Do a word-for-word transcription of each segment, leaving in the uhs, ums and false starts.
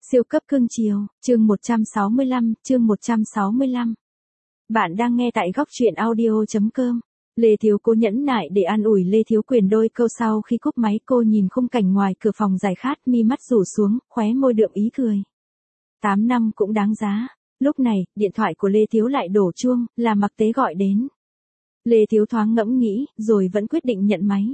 Siêu cấp cưng chiều, chương một trăm sáu mươi lăm, chương một trăm sáu mươi lăm. Bạn đang nghe tại góc truyện audio.com. Lê Thiếu Cố nhẫn nại để an ủi Lê Thiếu Quyền đôi câu sau khi cúp máy. Cô nhìn khung cảnh ngoài cửa phòng giải khát, mi mắt rủ xuống, khóe môi đượm ý cười. Tám năm cũng đáng giá. Lúc này, điện thoại của Lê Thiếu lại đổ chuông, là Mặc Tế gọi đến. Lê Thiếu thoáng ngẫm nghĩ, rồi vẫn quyết định nhận máy.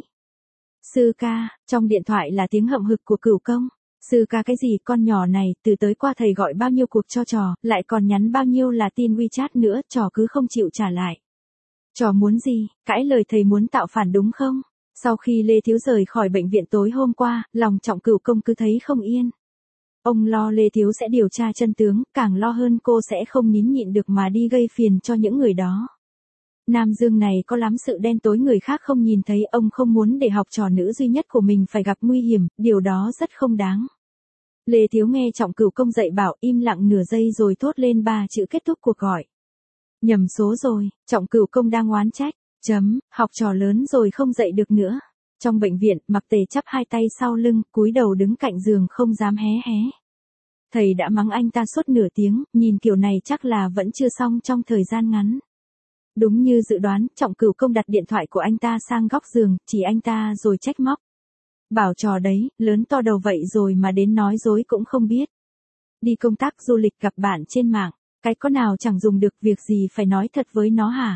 Sư ca, trong điện thoại là tiếng hậm hực của Cửu Công. Sư ca cái gì, con nhỏ này, từ tới qua thầy gọi bao nhiêu cuộc cho trò, lại còn nhắn bao nhiêu là tin WeChat nữa, trò cứ không chịu trả lại. Trò muốn gì, cãi lời thầy muốn tạo phản đúng không? Sau khi Lê Thiếu rời khỏi bệnh viện tối hôm qua, lòng Trọng Cửu Công cứ thấy không yên. Ông lo Lê Thiếu sẽ điều tra chân tướng, càng lo hơn cô sẽ không nín nhịn được mà đi gây phiền cho những người đó. Nam Dương này có lắm sự đen tối người khác không nhìn thấy, ông không muốn để học trò nữ duy nhất của mình phải gặp nguy hiểm, điều đó rất không đáng. Lê Thiếu nghe Trọng Cửu Công dạy bảo, im lặng nửa giây rồi thốt lên ba chữ kết thúc cuộc gọi. Nhầm số rồi, Trọng Cửu Công đang oán trách, chấm, học trò lớn rồi không dạy được nữa. Trong bệnh viện, Mặc Tề chắp hai tay sau lưng, cúi đầu đứng cạnh giường không dám hé hé. Thầy đã mắng anh ta suốt nửa tiếng, nhìn kiểu này chắc là vẫn chưa xong trong thời gian ngắn. Đúng như dự đoán, Trọng Cửu Công đặt điện thoại của anh ta sang góc giường, chỉ anh ta rồi trách móc. Bảo trò đấy, lớn to đầu vậy rồi mà đến nói dối cũng không biết. Đi công tác du lịch gặp bạn trên mạng, cái có nào chẳng dùng được, việc gì phải nói thật với nó hả?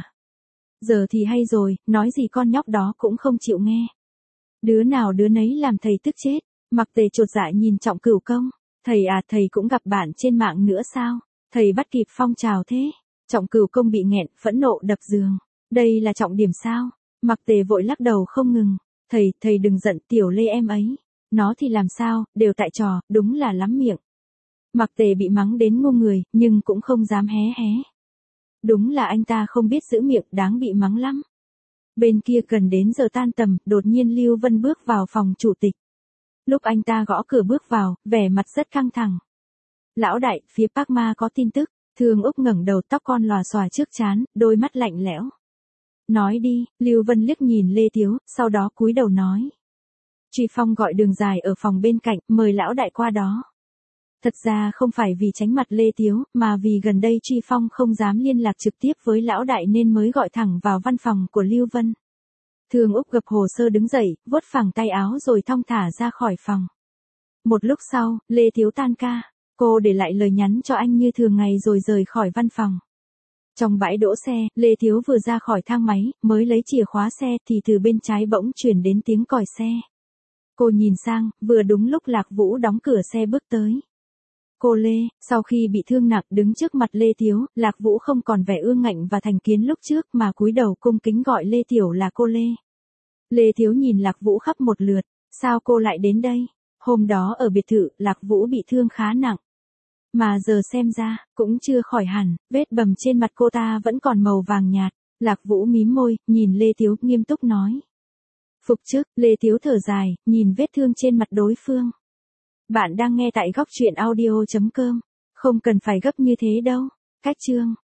Giờ thì hay rồi, nói gì con nhóc đó cũng không chịu nghe. Đứa nào đứa nấy làm thầy tức chết. Mặc Tề chột dạ nhìn Trọng Cửu Công. Thầy à, thầy cũng gặp bạn trên mạng nữa sao? Thầy bắt kịp phong trào thế? Trọng Cửu Công bị nghẹn, phẫn nộ đập giường. Đây là trọng điểm sao? Mặc Tề vội lắc đầu không ngừng. Thầy, thầy đừng giận, tiểu Lê em ấy. Nó thì làm sao, đều tại trò, đúng là lắm miệng. Mặc Tề bị mắng đến ngu người, nhưng cũng không dám hé hé. Đúng là anh ta không biết giữ miệng, đáng bị mắng lắm. Bên kia gần đến giờ tan tầm, đột nhiên Lưu Vân bước vào phòng chủ tịch. Lúc anh ta gõ cửa bước vào, vẻ mặt rất căng thẳng. Lão đại, phía Park Ma có tin tức. Thương Úc ngẩng đầu, tóc con lòa xòa trước trán, đôi mắt lạnh lẽo. Nói đi, Lưu Vân liếc nhìn Lê Thiếu, sau đó cúi đầu nói. Truy Phong gọi Đường Dài ở phòng bên cạnh, mời lão đại qua đó. Thật ra không phải vì tránh mặt Lê Thiếu, mà vì gần đây Truy Phong không dám liên lạc trực tiếp với lão đại nên mới gọi thẳng vào văn phòng của Lưu Vân. Thương Úc gập hồ sơ đứng dậy, vuốt phẳng tay áo rồi thong thả ra khỏi phòng. Một lúc sau, Lê Thiếu tan ca. Cô để lại lời nhắn cho anh như thường ngày rồi rời khỏi văn phòng. Trong bãi đỗ xe, Lê Thiếu vừa ra khỏi thang máy, mới lấy chìa khóa xe thì từ bên trái bỗng chuyển đến tiếng còi xe. Cô nhìn sang, vừa đúng lúc Lạc Vũ đóng cửa xe bước tới. Cô Lê, sau khi bị thương nặng đứng trước mặt Lê Thiếu, Lạc Vũ không còn vẻ ương ngạnh và thành kiến lúc trước mà cúi đầu cung kính gọi Lê Tiểu là cô Lê. Lê Thiếu nhìn Lạc Vũ khắp một lượt, sao cô lại đến đây? Hôm đó ở biệt thự, Lạc Vũ bị thương khá nặng. Mà giờ xem ra, cũng chưa khỏi hẳn, vết bầm trên mặt cô ta vẫn còn màu vàng nhạt. Lạc Vũ mím môi, nhìn Lê Thiếu, nghiêm túc nói. Phục chức, Lê Thiếu thở dài, nhìn vết thương trên mặt đối phương. Bạn đang nghe tại góc truyện audio.com. Không cần phải gấp như thế đâu. Cách chương.